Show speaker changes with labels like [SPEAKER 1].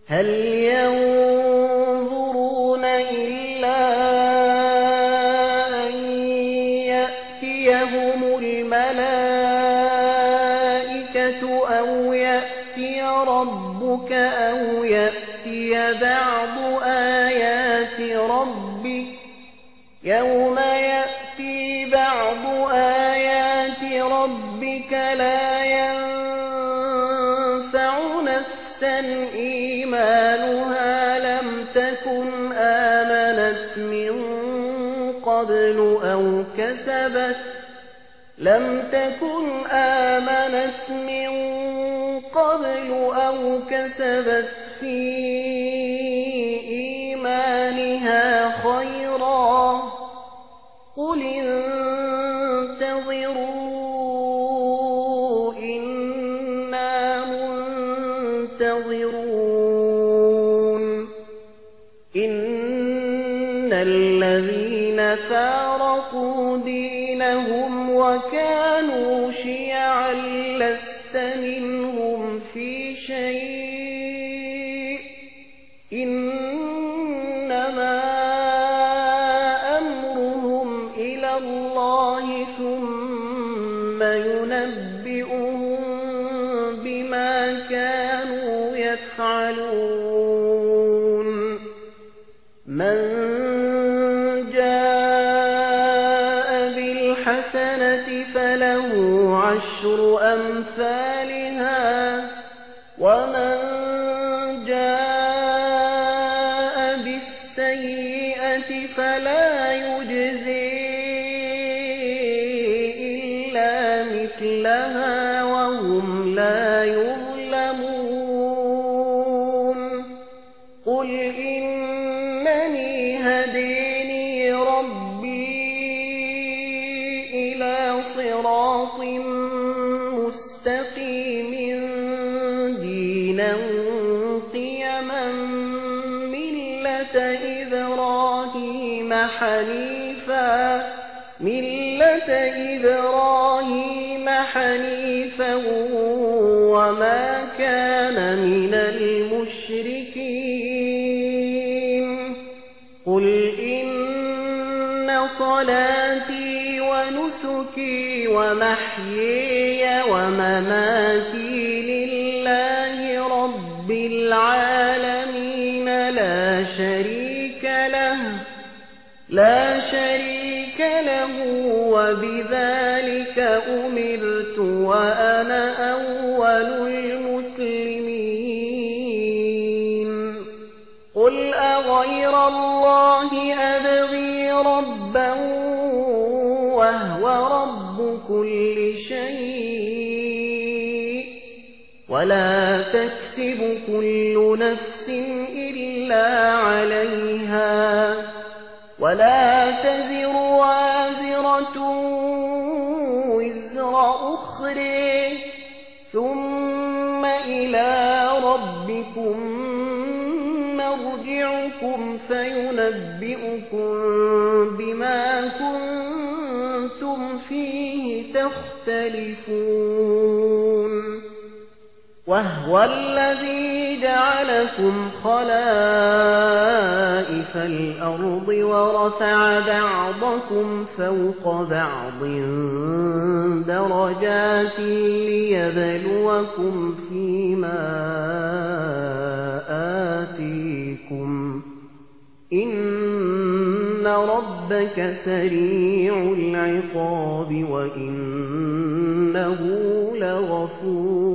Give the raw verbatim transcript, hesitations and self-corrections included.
[SPEAKER 1] هل ينظرون إلا أن يأتيهم الملائكة أو يأتي ربك أو يأتي بعض آيات ربك يوم يأتي بعض آيات ربك لا ينفع نفسا إيمانها لم تكن آمنت من قبل أو كسبت لم تكن آمنت من قبل أو كسبت في إيمانها خيرا قل انتظروا إنا منتظرون إن الذين فارقوا دينهم وكانوا شيعا لست منهم في شيء إنما أمرهم إلى الله ثم ينبئهم بما كانوا يفعلون من جاء بالحسنة فله عشر أمثالها ومن جاء بالسيئة فلا يجزي إلا مثلها وهم لا يظلمون قل إنني هديني ربي إلى صراط مستقيم دينا قيما ملة إبراهيم حنيفا ملة إبراهيم حنيفا وما كان من المشركين قل إن صلاتي ونسكي ومحيي ومماتي لله رب العالمين لا شريك له لا شريك له وبذلك أمرت وأنا أول المسلمين قل أغير الله أبغي ربا وهو رب كل شيء ولا تكسب كل نفس إلا عليها ولا تزر وازرة وزر أخرى ثم إلى ربكم مرجعكم فينبئكم بما كنتم فيه تختلفون وهو الذي جعلكم خلائف الأرض ورفع بعضكم فوق بعض درجات ليبلوكم فيما آتيكم إن ربك سريع العقاب وإنه لغفور